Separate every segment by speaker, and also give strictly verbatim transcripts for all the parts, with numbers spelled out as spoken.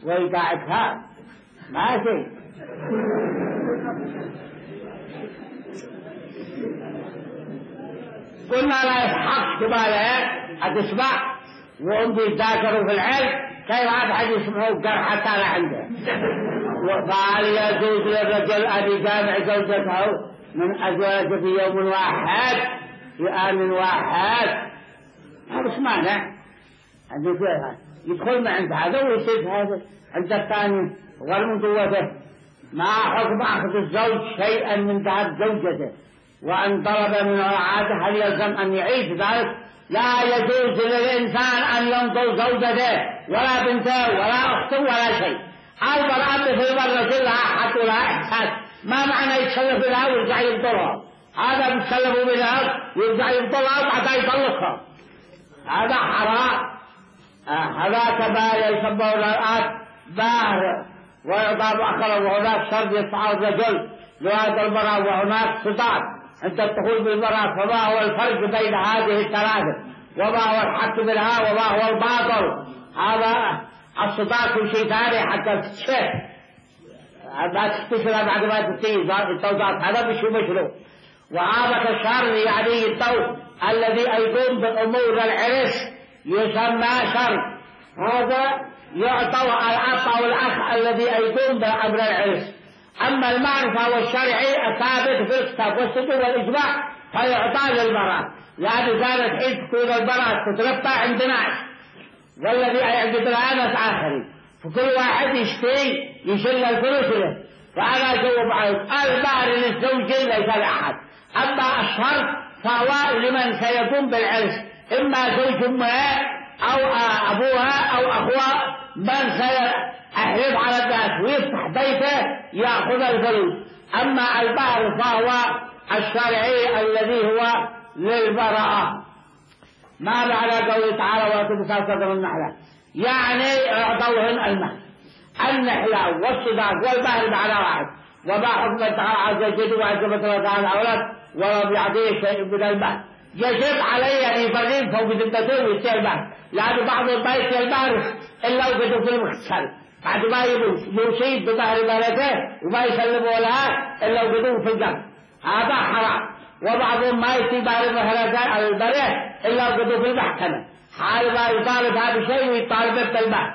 Speaker 1: ويقاعدها ماشي. قلنا لا يحق تباله هتسمع وهم بيتذاكروا في العلم كيف عاد حد يسمعوا قر حتى لا عنده. وقال يجوز للرجل أن يجامع زوجته من أزواجه في يوم واحد في آن واحد، هذا مش مانع عنده فيها يدخل ما عند هذا ويسيب هذا عند الثاني غير من قوته. ما حكم أخذ الزوج شيئا من ذهب زوجته وأن طلب من عادة هل يلزم أن يعيد ذلك؟ لا يجوز للإنسان أن ينظر زوجته ولا بنته ولا أخته ولا شيء. المرأة في الرجل لها حق ولها إحساس، ما معنى يتسلف لها ويرجع يبطلها؟ هذا يتسلف بها ويرجع يبطلها وحتى يطلقها، هذا حرام. آه هذا كما يسمى الآن باهر ويضع مؤخرا، وهناك شرط يدفع الرجل لهذا المرأة وهناك صداق عند الدخول بالمرأة. فما هو الفرق بين هذه الثلاثة؟ وما هو الحق منها وما هو الباطل؟ هذا الصداق شيء ثاني حتى تشف ما تكتشفها بعد ما تنتهي التوضيحات، هذا مش مشروع. وهذا الشر يعني الضوء الذي يقوم بأمور العرس يسمى شر، هذا يعطى الأب أو الأخ الذي يقوم بأمر العرس. أما المعرفة والشرعي الثابت في الكتاب والسنة والإجماع فيعطى للمرأة، يعني كانت حين تكون المرأة تتربى عند ناس والذي يعقد لها ناس آخرين، فكل واحد يشتري يشيل الفلوس له، فأنا أجاوب عليك المهر للزوجين ليس لأحد. أما الشرط فهو لمن سيقوم بالعرس، إما زوج أمها أو أبوها أو أخوها، من سيحرص على الناس ويفتح بيته يأخذ الفلوس. أما المهر فهو الشرعي الذي هو للمرأة. ما معنى قوله تعالى ولا تبصر صدر النحلة؟ يعني اعطوهن المهر. النحلة والصداق والمهر معنى واحد. وما حكم تعالى عز وجل وعزمة الله تعالى الأولاد ولم يعطيه شيء من المهر؟ يجب عليه أن يفرق فوق ذمته ويستير المهر، لأن بعض ما يستير المهر إلا وقدوا في المغسل بعد ما يصيب بمهر مالته وما يسلموا لها إلا وقدوا في الجنب، هذا حرام. وبعضهم ما يصيب مهر مهرته البريء إلا وقدوا في المحكمة، حال ما يطالب هذا الشيء ويطالب بالمهر.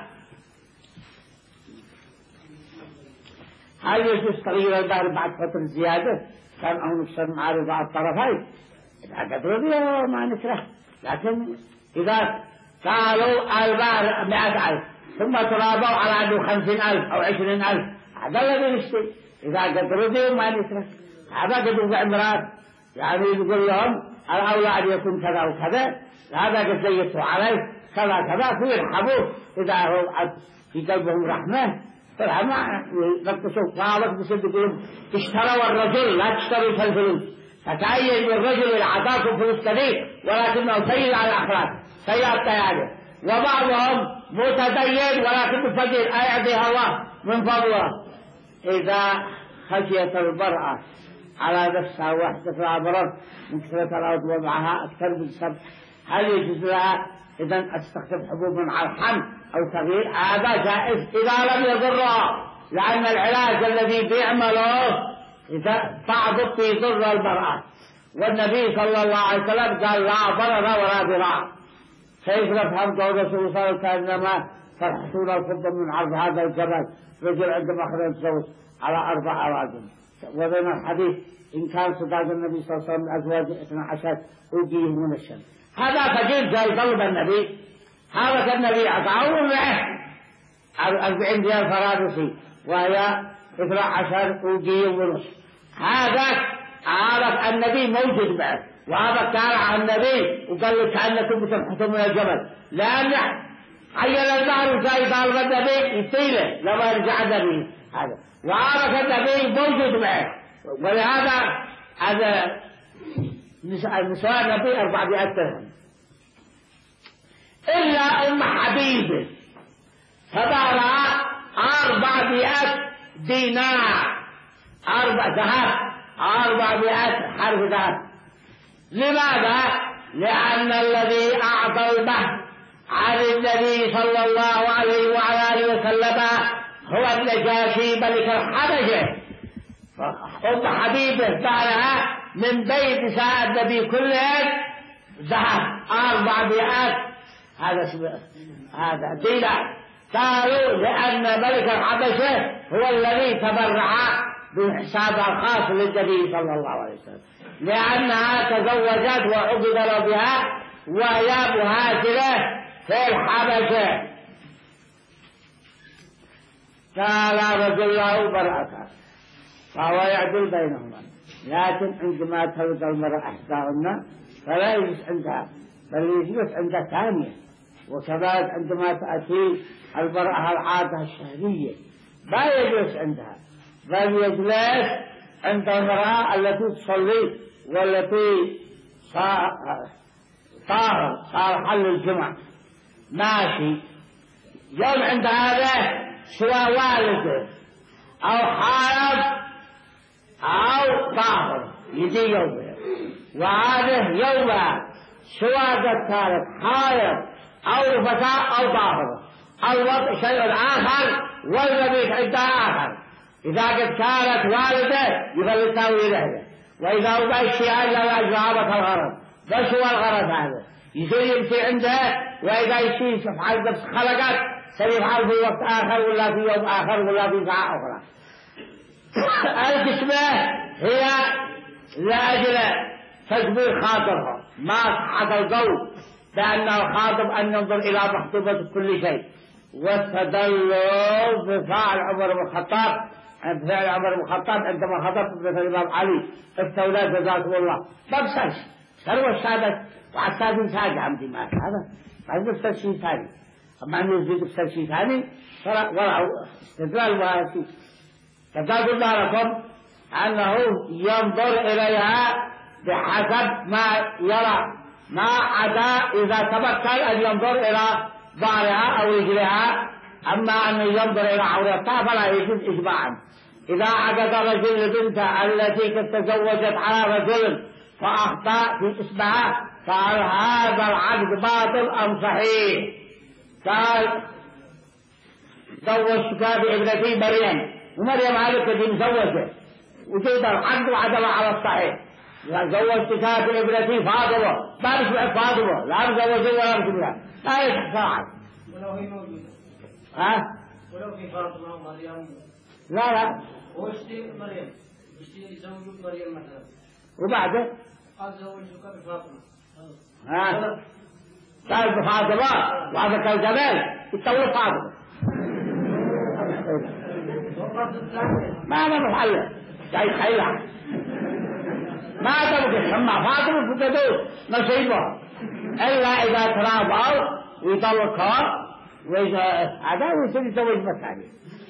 Speaker 1: هل يجوز تغيير المهر بعد فترة زيادة كان أو نكسر معارض على الطرفين؟ إذا قدروا بها ما نكره، لكن إذا قالوا المهر مئة ألف ثم ترابوا على أنه خمسين ألف أو عشرين ألف، هذا الذي نشتري. إذا قدروا بها ما نكره. هذا قدروا بعمرات يعني يقول لهم الأولى أن يكون كذا وكذا، هذا قد زيتوا عليه كذا كذا فيرحموه. إذا هو في قلبهم رحمة فرحمة ينقصوا. قالت بصدقهم اشتروا الرجل لا تشتروا في الفلوس، فتعين الرجل العطاكم فلوس كثير ولكنه سيء على الأخلاق سيء التيادة. وبعضهم متدين ولكنه فقير أيعطيها الله من فضله. إذا خشيت المرأة على نفسها وحدة العبرات من كثرة الأرض ومعها أكثر من سبع، هل يجوز لها إذن أستخدم حبوب على الحمل أو تغيير؟ هذا جائز إذا لم يضرها، لأن العلاج الذي بيعمله إذا بعض يضر المرأة، والنبي صلى الله عليه وسلم قال لا ضرر ولا ضرار. كيف نفهم قول الرسول صلى الله عليه وسلم كأنما ترحتون الفضة من عرض هذا الجبل؟ رجل عندما أخذ الزوج على أربع أراضٍ. وبين الحديث إن كان صداق النبي صلى الله عليه وسلم من أزواج اثنى عشر أوجيه من الشمس، هذا فقير جاي طلب النبي، هذا كالنبي أعطاه معه أربعين ريال فرادسي وهي اثنى عشر أوجيه ونصف. هذا عارف النبي موجود معه، وهذا كان عن النبي وقال له كأنكم بتنحطوا من الجبل، لأن عين المهر وجاي طالب النبي يطيله لما يرجع النبي هذا، وعارف النبي موجود معه. ولهذا هذا النساء النبي أربعمائة درهم إلا أم حبيبه فبارها أربعمائة دينار، أربع ذهب أربعمائة حرف ذهب. لماذا؟ لأن الذي أعطى المهر عن النبي صلى الله عليه وعلى آله وسلم هو النجاشي ملك الحبشة. أم حبيبة بعدها من بيت نساء النبي كلهم ذهب أربعمائة هذا هذا دينار. قالوا لأن ملك الحبشة هو الذي تبرع بالحساب الخاص للنبي صلى الله عليه وسلم، لأنها تزوجت وعقد بها وهي مهاجرة في الحبشة. قال رجل له برأتها فهو يعدل بينهما، لكن عندما تلد المرأة إحداهن فلا يجلس عندها بل يجلس عند ثانية. وكذلك عندما تأتي المرأة العادة الشهرية لا يجلس عندها بل يجلس عند المرأة التي تصلي والتي طاهر صار حل الجمعة ماشي. يوم عند هذا سوى والده أو حارب أو طاهر يجي يومه، وهذا يوم سوى ذلك حارب أو فتاة أو طاهر الوضع شيء آخر والمبيت عندها آخر. إذا قد كانت والده يبقى تساوي له، وإذا أوضع الشيء لا يجرابة الغرض بس هو الغرض هذا يصير يمشي عنده. وإذا يصير يفعل نفس خلقت سيفعل في وقت آخر ولا في يوم آخر ولا في ساعة أخرى. القسمة هي لأجل تجبير خاطرها ما صحت القول بأنه خاطب أن ينظر إلى مخطوبة كل شيء. واستدلوا بفعل عمر بن الخطاب بفعل عمر بن الخطاب عندما خطب مثل الإمام علي استولى جزاكم الله ما بسرش سروا السادة وعسادين ساجة عمدي ما هذا ما يبصر شيء ثاني. أما أنه يزيد بصر شيء ثاني ولا استدلال واسي. كذا قلنا لكم أنه ينظر إليها بحسب ما يرى، ما عدا إذا تمكن أن ينظر إلى ظهرها أو رجلها. أما أن ينظر إلى عورتها فلا يجوز إجماعا. إذا عقد رجل لبنته التي قد تزوجت على رجل فأخطأ في اسمها قال هذا العقد باطل أم صحيح؟ قال زوجتك بابنتي مريم، ومريم هذه قد مزوجة وجود العقد وعدم على الصحيح. زوجتك بابنتي فاطمة ما نسمع فاطمة لا مزوجة ولا مسلمة لا يصح.
Speaker 2: ولو هي موجودة
Speaker 1: ها؟
Speaker 2: ولو في فاطمة ومريم
Speaker 1: لا لا
Speaker 2: واشتي مريم اشتي زوجك مريم مثلا
Speaker 1: وبعده
Speaker 2: قال زوجتك بفاطمة
Speaker 1: ها قال بفاطمة وهذا كالجمال يتطور فاطمة ما ما محله جاي خيلها ما تبقى سمع فاطمة فتدور نصيبها إلا إذا ترابوا ويطلقها وإذا هذا ويصير يتزوج مثاني.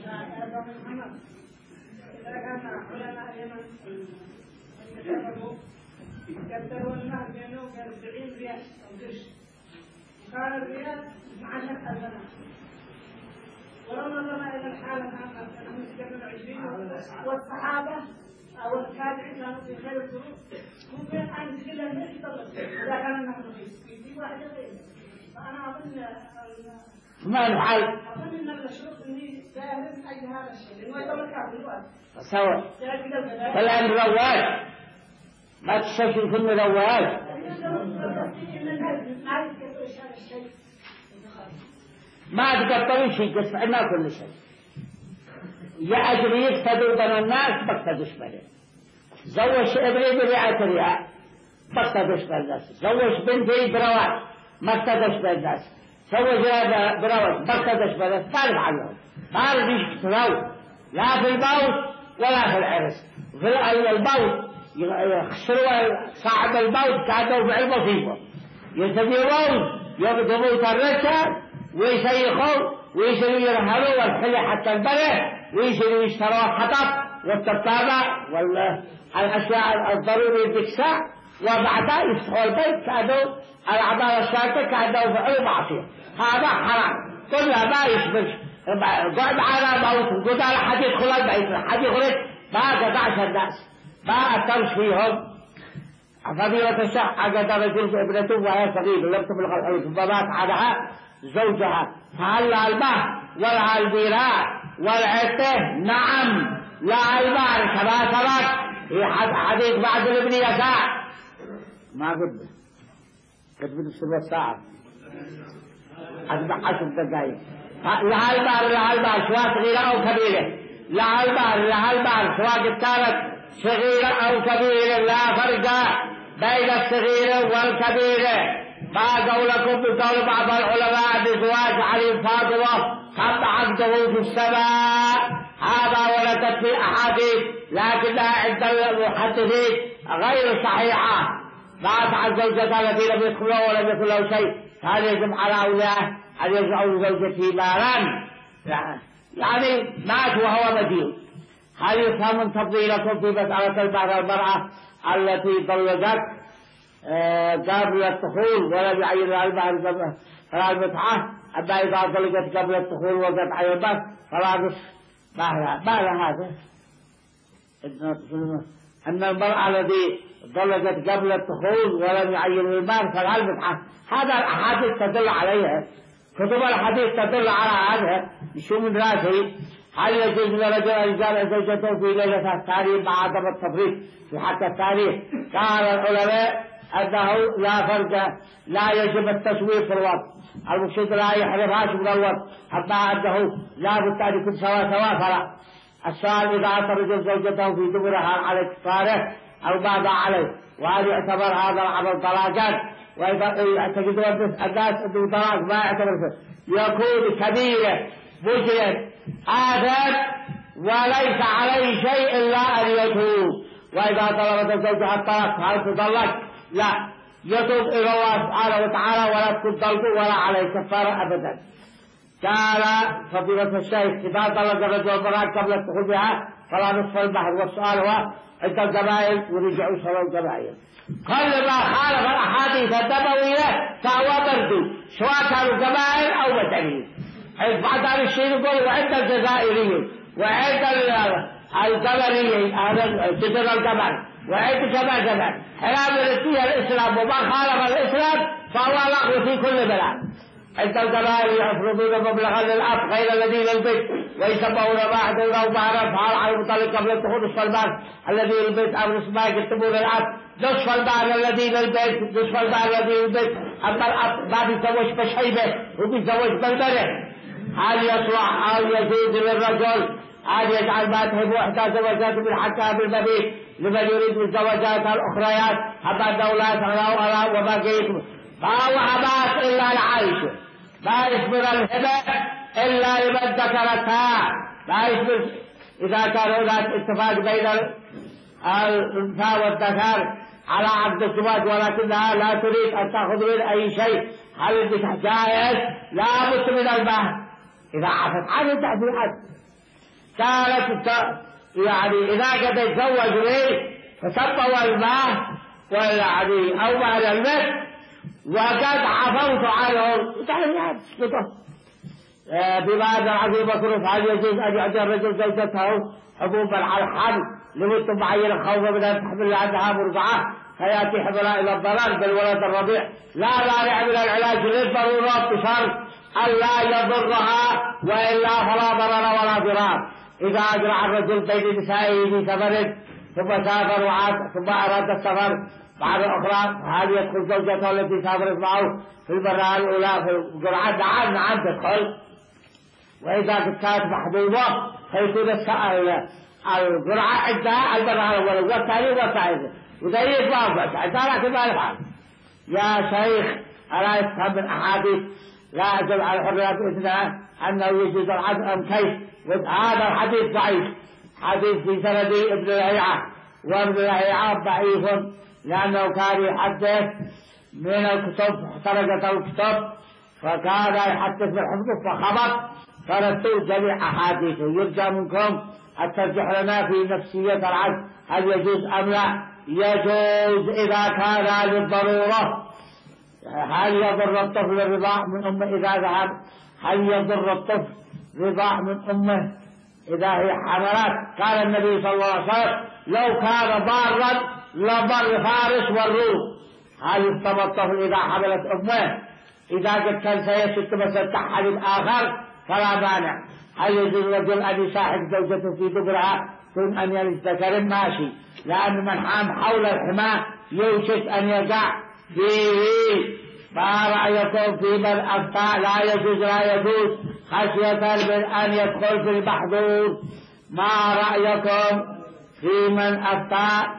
Speaker 3: إذا كان علماء اليمن يتفقوا يقدروا المهر بينه وبين أربعين ريال أو قرش، وكان الريال اثني عشر ألف دينار. ولو نظرنا إلى الحالة العامة نحن نتكلم عشرين والصحابة أو التابعين كانوا في خير الظروف ممكن أن تجد الملك يطلق إذا كان النهر رخيص يجيب واحد غيره. فأنا أظن
Speaker 1: ما نفعل؟
Speaker 3: أظن أن الشروط إني سائل من أجل هذا الشيء لأنه يتمكن بالوقت.
Speaker 1: سوا. فالآن رواج ما تشكل كل رواج. ما تقدروا شيء تسمعنا كل شيء. يا أجري يقتدوا بين الناس بقتدوش بين. زوج ابني برعاية الرعاية بقتدوش بين الناس. زوج بنتي برواج ما اقتدوش بين الناس. زوجها بروج بقتدش بس تعرف عنهم ما رضيش يشتروا لا في الموت ولا في العرس. في الموت يخسروا صاحب الموت كانوا في المصيبة يسميرون يقدموا ترشة ويسيخوا ويشيلوا يرهلوا والحلي حتى البلد ويشيلوا يشتروا حطب والتبتابة والأشياء الضروري الدكساء وبعدها يفتحوا البيت كانوا العبارة الشاكة كانوا فعلوا معصية. هذا حرام كلها ما يشبش قعد على موت قد على حد يدخل البيت حد يخرج ما قطعش الناس ما أثرش فيهم. فضيلة الشيخ عقد رجل ابنته وهي صغيرة لم تبلغ الحلم فمات عنها زوجها، فهل لها المهر ولها الذراع والعتة؟ نعم لها المهر كما سبق في حديث بعد ابن يساع. ما قد قد بنصف الساعة أتبع عشر دقائق. لها المهر لها المهر سواء صغيرة أو كبيرة، لها المهر لها المهر سواء كانت صغيرة أو كبيرة، لا فرق بين الصغيرة والكبيرة. ما قولكم بقول بعض العلماء بزواج علي فاطمة قد عقده في السماء، هذا وردت في أحاديث لكنها عند المحدثين غير صحيحة. مات عن زوجته التي لم يدخلها ولم يكن له شيء، هذا يجب على أولياء أن يجعلوا زوجته مالا، يعني مات وهو مدين. هل يفهم من تفضيلكم في مسألة المهر المرأة التي طلقت قبل الدخول ولم يعين لها المهر فلا المتعة، أما إذا طلقت قبل الدخول وقد عين المهر فلا نصف مهرها؟ ما لها هذا أن المرأة التي طلقت قبل الدخول ولم يعين المهر فلا المتعة، هذا الأحاديث تدل عليها، كتب الحديث تدل على هذا. شو من راسي هل يجوز لرجل أن يجامع زوجته في ليلة التاريخ مع عدم التفريط في حق التاريخ؟ قال العلماء أنه لا فرق، لا يجب التسويق في الوقت، المقصود لا يحرمهاش من الوقت، حتى أنه لا بد أن يكون سوا سوا. فلا السؤال إذا أتى الرجل زوجته في دبرها على كفاره أو ماذا عليه، وهل يعتبر هذا العمل طلاقا؟ وإذا اعتقد الناس أنه طلاق ما يعتبر، يكون كبيرة مجرم آثم وليس عليه شيء إلا أن يتوب. وإذا طلبت الزوجة الطلاق هل تطلق؟ لا، يتوب إلى الله سبحانه وتعالى ولا تكون طلقه ولا عليه كفارة أبدا. قال فضيلة الشيخ إذا طلق الرجل المرأة قبل الدخول بها فلا نصف المهر، والسؤال هو عند القبائل ورجعوا صلوا القبائل. كل ما خالف الأحاديث النبوية فهو مردود، سواء كانوا قبائل أو مدنيين. بعد هذا الشيء يقول وعند الجزائريين وعند القبليين هذا جزر القبل وعند كما جبل حرام الاتية الإسلام، وما خالف الإسلام فهو لغو في كل بلاد. عند القبائل يفرضون مبلغا للأب غير الذي للبيت ويسمون ما دونه مهرا، فهل على المطلق قبل الدخول نصف المال الذي للبيت أو نصف ما يكتبون الأب نصف المال الذي للبيت نصف المال الذي للبيت. أما الأب ما بيتزوج بشيبة وبيتزوج بالبنت، هل يصلح أو يجوز للرجل أن يجعل ما تهب إحدى زوجاته من حقها بالمبيت لمن يريد من الزوجات الأخريات؟ أما الدولات أو وبقيت ما هو عباس إلا العائشة، ما يشمل الهبة إلا لمن ذكرتها، ما يشمل إذا كان هناك اتفاق بين الأنثى والذكر على عقد الزواج ولكنها لا تريد أن تأخذ من أي شيء، هل النكاح جائز؟ لا بد من المهر إذا عفت عنه تأثيرات. كانت يعني إذا قد يتزوج لي فسبوا المهر والعدي أو مهر المثل وقد عفوت عنه تحريات سقطه. بماذا العزيز مصروف هل يجوز أن يعطي الرجل زوجته حبوبا على الحمل لمدة معينة خوفا من أن تحمل عنها مرضعة فيأتي حملها إلى الضلال بالولد الرضيع؟ لا مانع من العلاج للضرورات بشرط أن لا يضرها، وإلا فلا ضرر ولا ضرار. إذا أجرع الرجل بين نسائه في سفر ثم سافر وعاد ثم أراد السفر بعد أخرى هل يدخل زوجته التي سافرت معه في المرة الأولى في القرعة؟ نعم نعم تدخل. وإذا كانت محبوبة فيكون القرعة عندها المرة الأولى والثانية والثالثة وذلك ما أفضل عندها لكن ما يفعل. يا شيخ ألا يفهم من أحاديث لا يجب على الحريات إثناء أنه يجوز العدل أم كيف؟ هذا الحديث ضعيف، حديث في سند ابن لهيعة، وابن لهيعة ضعيف لأنه كان يحدث من الكتب احترقت الكتب فكان يحدث بالحفظ فخبط فرتوا جميع أحاديثه. يرجى منكم الترجح لنا في نفسية العدل هل يجوز أم لا؟ يجوز إذا كان للضرورة. هل يضر الطفل الرضاع من أمه إذا ذهب؟ هل يضر الطفل رضاع من أمه إذا هي حملات؟ قال النبي صلى الله عليه وسلم لو كان ضارا لضر فارس والروم. هل يفطر الطفل إذا حملت أمه؟ إذا قد كان سيشك بس حديث آخر فلا مانع. هل يجوز الرجل أن يصاحب زوجته في دبرها ثم أن يلد ذكر؟ ماشي، لأن من حام حول الحماة يوشك أن يقع فيه. ما رأيكم في من أفتى لا يجوز لا يجوز خشية من أن يدخل في المحظور؟ ما رأيكم في من أفتى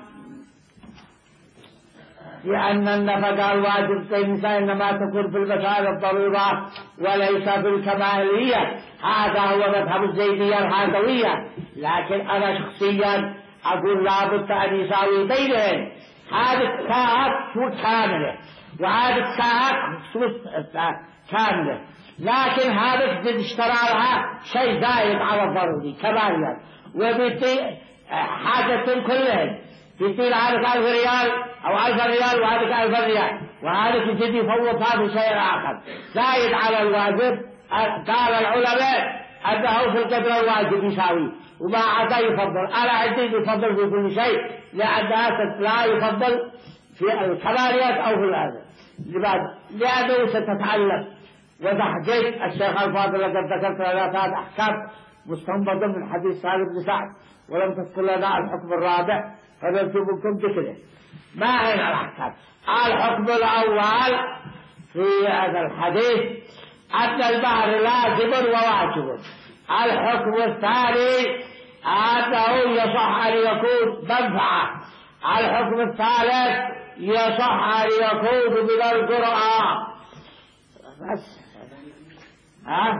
Speaker 1: لأن النفقة الواجب في النساء إنما تكون في المسائل الضرورة وليس في الكمالية؟ هذا هو مذهب الزيدية الهادوية. لكن أنا شخصيا أقول لابد أن يساوي بينهم. هذه الساعات شروط كاملة وهذه الساعات شروط كاملة، لكن هذا اشترى لها شيء زايد على الضروري كماليا، وبيطيع حاجة كلهم. يصير هذا ألف ريال أو ألف ريال وهذا ألف ريال، وهذا يجد يفوض هذا شيء آخر زايد على الواجب. قال العلماء أنه في القدر الواجب يساوي وما عدا يفضل. أنا عندي يفضل في كل شيء، لأنها لا يفضل في الكماليات أو في هذا. لماذا؟ لأنه ستتعلم. وتحقيق الشيخ الفاضل لقد ذكرت ثلاثة أحكام مستنبطة من حديث سالم بن سعد ولم تذكر لنا الحكم الرابع، فنرجوكم ذكره. ما هي الأحكام؟ الحكم الأول في هذا الحديث أن المهر لازم وواجب. الحكم الثاني أنه يصح أن يكون منفعة. الحكم الثالث يصح أن يكون من القرآن. بس ها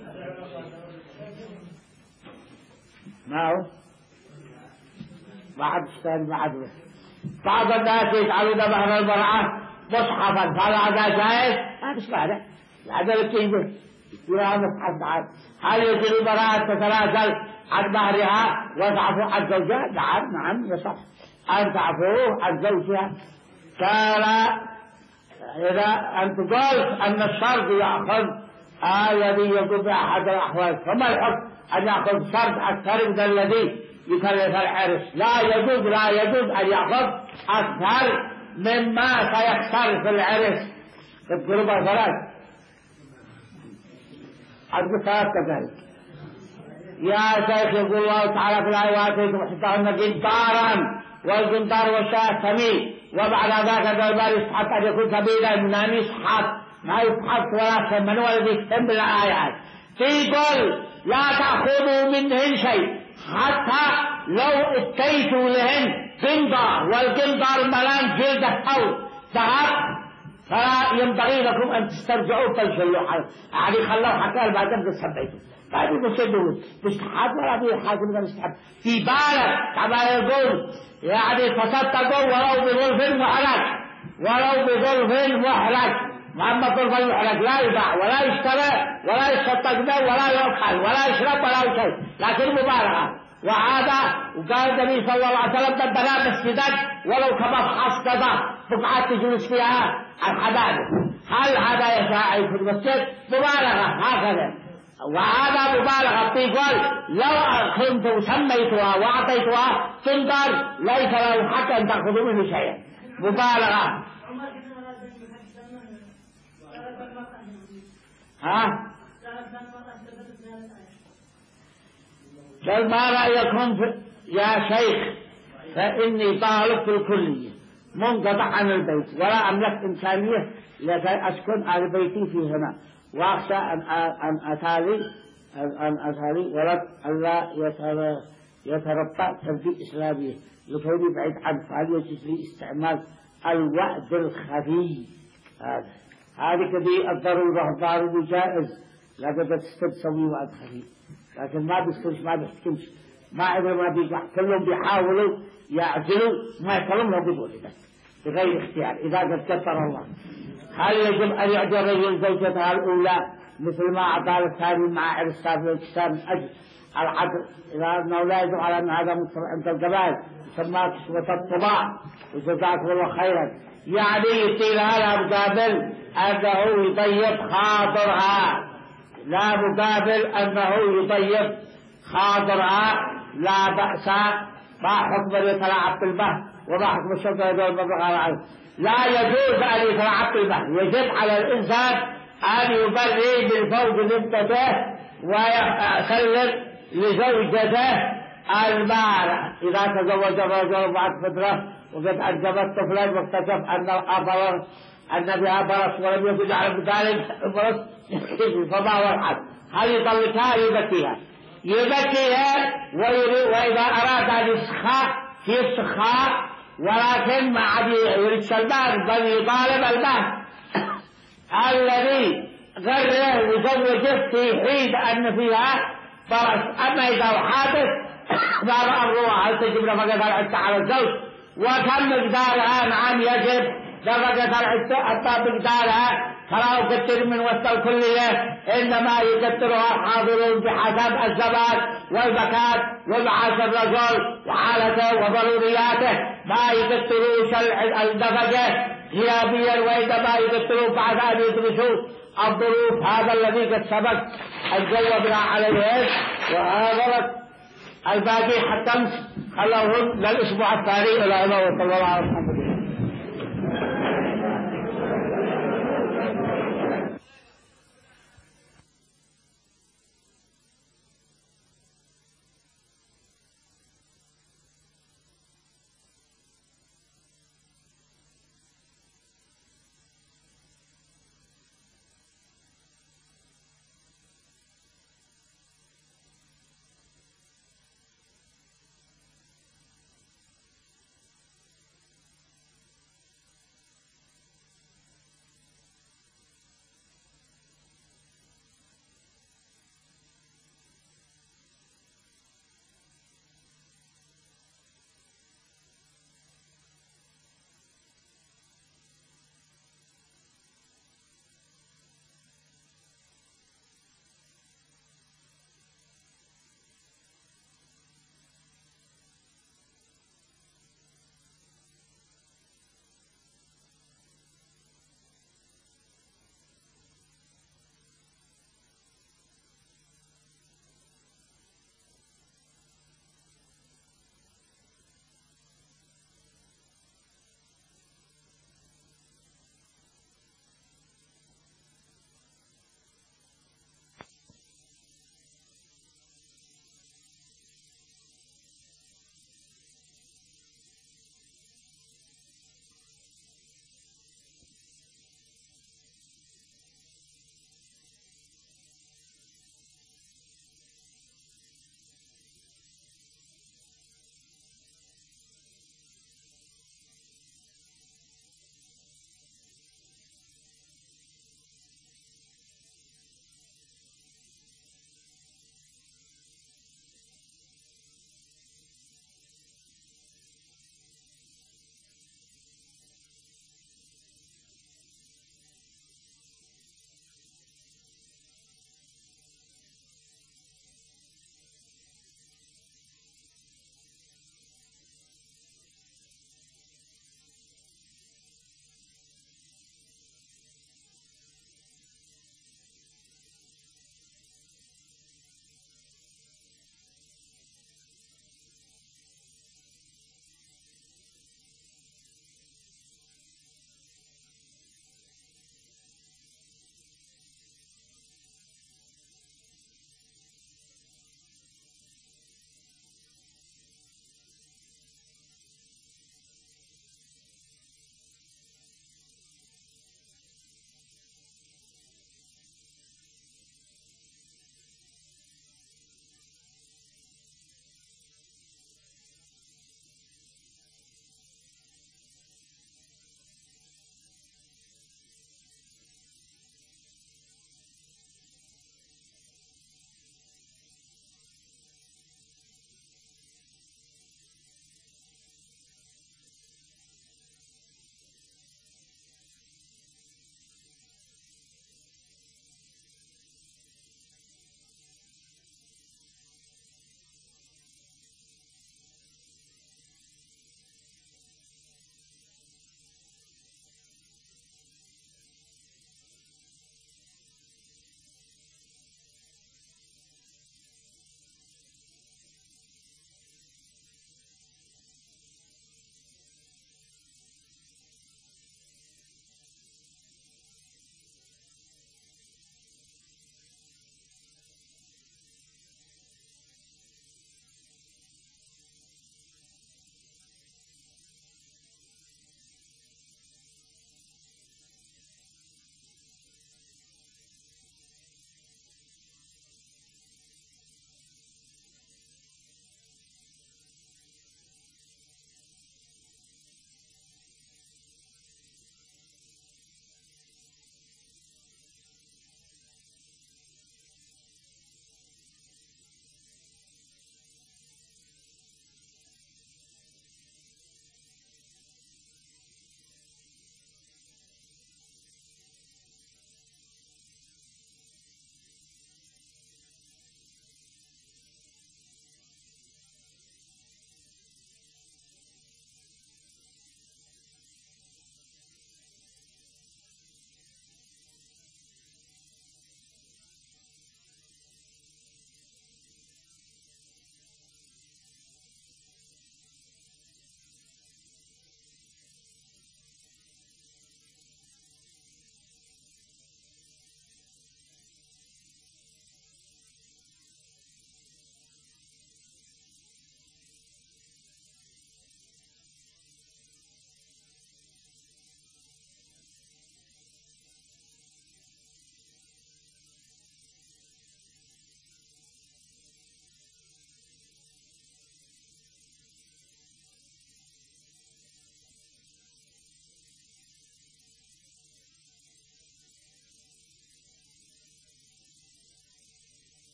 Speaker 1: ما هو بعد اشتغل بعد. بعض الناس يجعلون مهر المرأة مصحفا، فهذا جائز؟ ما مش معنى هذا الكلمة يا مصحف بعد. هل يجوز المرأة تتنازل عن مهرها وتعفو عن زوجها؟ نعم نعم يصح أن تعفو عن زوجها. قال إذا أنت قلت أن الشرط يأخذ الذي يقوم بأحد الأحوال، فما الحكم أن يأخذ شرط أكثر من الذي يكلف العرس؟ لا يجوز لا يجوز أن يأخذ أكثر مما سيخسر في العرس. تذكروا مثلا أذكر ثلاث كذلك. يا شيخ يقول الله تعالى في الآيات وحدهن قنطارا والقنطار والشاة ثمين، وبعد ذلك المال يسحق أن يكون سبيلا من أن يسحق ما يسحق ولا ثمن والذي يتم بالآيات. تقول لا تأخذوا منهن شيء حتى لو اتيتوا لهن قنطار، والقنطار ملان جلد الثوب ذهب، فلا ينبغي لكم أن تسترجعوا تنشلوا يعني خلوا حتى بعدين تسبيتوا بعدين تسدوا تستحب ولا بيحاكم من الاستحب في بالك كما يقول يعني تصدقوا ولو بظلف محرج ولو بظلف محرج. وأما ظلف المحرج لا يباع ولا يشترى ولا يصدق به ولا يؤكل ولا يشرب ولا شيء، لكن مبالغة. وهذا وقال النبي صلى الله عليه وسلم بدنا مسجدا ولو كما حصدها بقعة تجلس فيها الحباب. هل هذا يشاعر في المسجد؟ مبالغة هكذا. وهذا مبالغة. تقول لو كنت سميتها وأعطيتها تنظر ليس له حق أن تأخذوا منه شيئا. مبالغة. ها؟ قال ما رأيكم في يا شيخ فإني طالب في الكلية منقطع عن البيت ولا أملك إمكانية لكي أسكن على بيتي في هنا، وأخشى أن أن أتالي أن أتالي ولد ألا يتربى تربية إسلامية لكوني بعيد عنه، فهل يجوز لي استعمال الوعد الخفي؟ هذا هذه كذي الضرورة الضروري جائز، لكن تستسوي وعد خفي، لكن ما بيستوش ما بيحكمش ما إذا ما بيقع كلهم بيحاولوا يعزلوا ما يكلم له بيقول لك بغير اختيار إذا قد كتر الله. هل يجب أن يعجر الرجل زوجتها الأولى مثل ما أعطى الثاني مع عرسها في الكتاب من أجل العدل؟ إذا أنه لا يجب على أن هذا مصر عند الجبال يسمى كسوة الطباع وجزاكم الله خيرا، يعني يصير هذا مقابل أنه يطيب خاطرها، لا مقابل أنه يطيب خاطرها لا بأس. ما حكم يتلاعب بالمهر وما حكم الشرطة يدور المبلغ على العلم؟ لا يجوز أن يتلاعب بالمهر. يجب على الإنسان أن يبري بالفوق نبتته ويسلم لزوجته المال إذا تزوج الرجل بعد فترة وقد أنجبت طفلا واكتشف أن أبرص أن بها برص ولم يكن يعرف ذلك برص فما هو الحد؟ هل يطلقها يبكيها يبكيها وإذا أراد أن يسخى يسخى ولكن ما عاد يريد سلمان بل يطالب المال الذي غره وزوجه في حين أن فيها برص. أما إذا حادث فهذا أمرها هل تجب نفقة العدة على الزوج وكم مقدارها؟ نعم يجب نفقة العدة حتى مقدارها تراه كثير من وسط الكلية إنما يكثرها الحاضرون بحسب الزمان والزكاة ومعاش الرجل وحالته وضرورياته ما يكثروش النفقة غيابيا وإنما يكثرون بعد أن يدرسوا الظروف. هذا الذي قد سبق الجواب عليه وآخرت الباقي حتى خلوهم للأسبوع الثاني إلى أن صلى الله عليه وسلم.